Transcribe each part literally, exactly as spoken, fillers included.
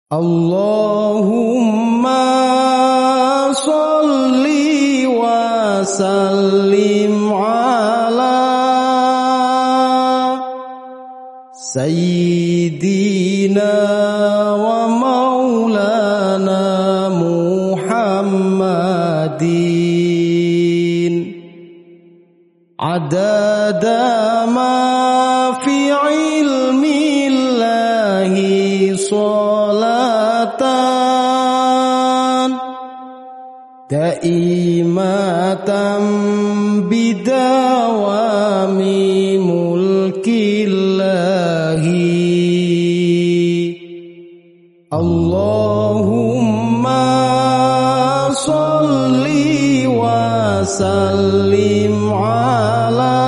Allahumma sholli wa sallim ala sayyidina wa maulana Muhammadin adada ma fi ilmi Allahi sholatan daimatan bidawami mulkillahi Allahumma sholli wa sallim ala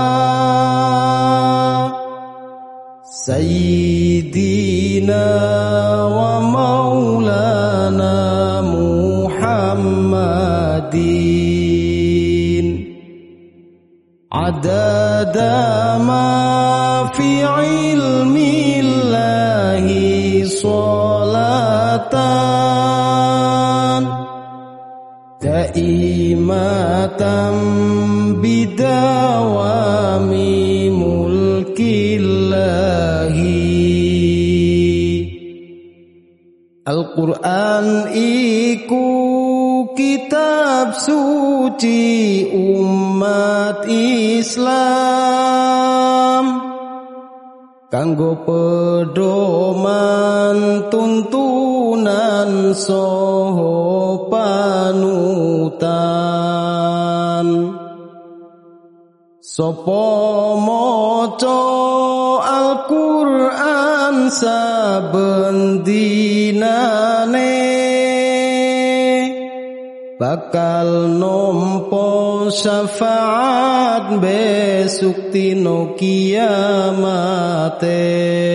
sayyidina wa maulana Muhammadin adada ma fi ilmi Allahi sholatan daimatan bidawami mulkillahi. Al-Quran iku kitab suci umat Islam kanggo pedoman tuntunan saha panutan sapa maca Al-Quran saben dinane bakal nampa syafaat besuk dina kiamate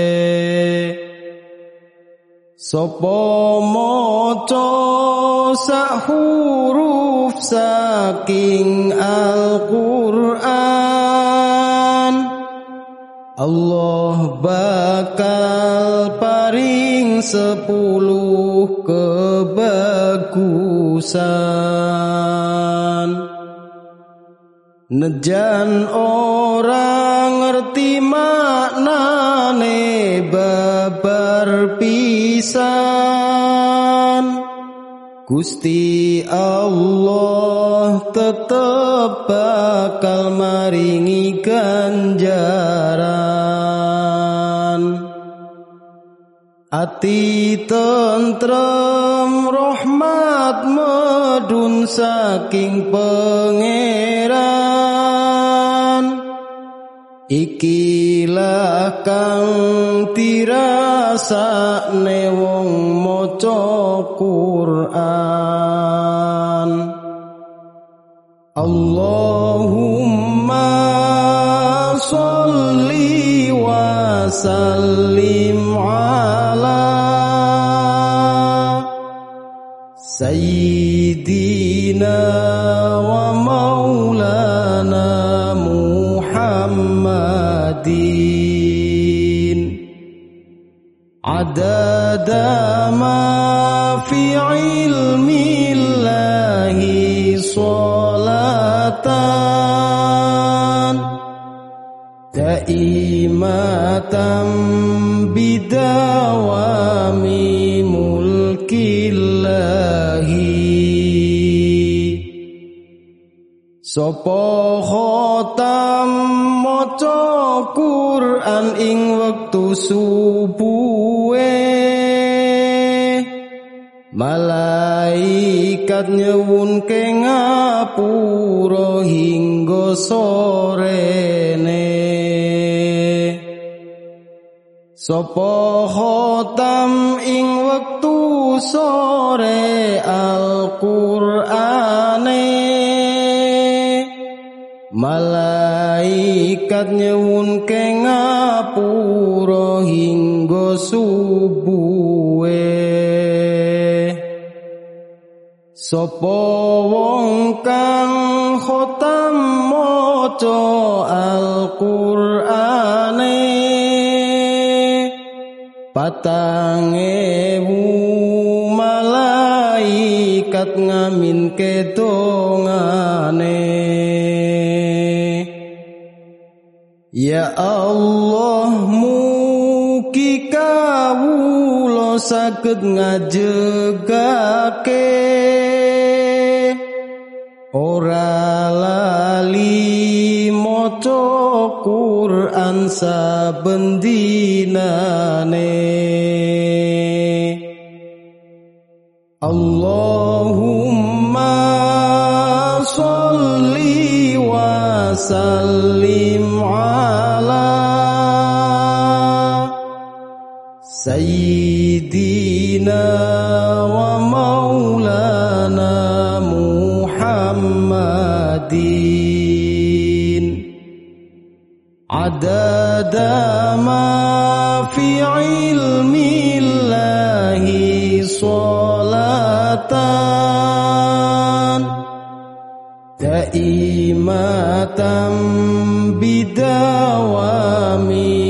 sapa maca sak huruf saking Al-Quran Allah bakal paring sepuluh kebagusan nejan orang ngerti maknane babar pisan Gusti Allah tetep bakal maringi ganjaran ati tentrem rahmat medun saking pangeran ikilah kang dirasakne wong maca Quran Allahumma sholli wa sallim ala sayyidina wa maulana Muhammadin adada ma fi ilmi Allahi sholatan daimatan bidawami mulkillahi sapa khotam maca Quran ing wektu subuhe malaikat nyuwunke ngapura hingga sorene sapa khotam ing wektu sore Al-Qur'ane malaikat nyuwunke ngapura hingga subuhe sapa wong kang khotam maca Al-Qur'ane patang ewu malaikat ngamin kedongane. Ya Allah mugi kawula saged ngajegake ora lali maca Quran saben dinane. Allahumma sholli wa sallim ala sayyidina wa maulana Muhammadin adada ma fi ilmillahi sholatan daimatan bidawami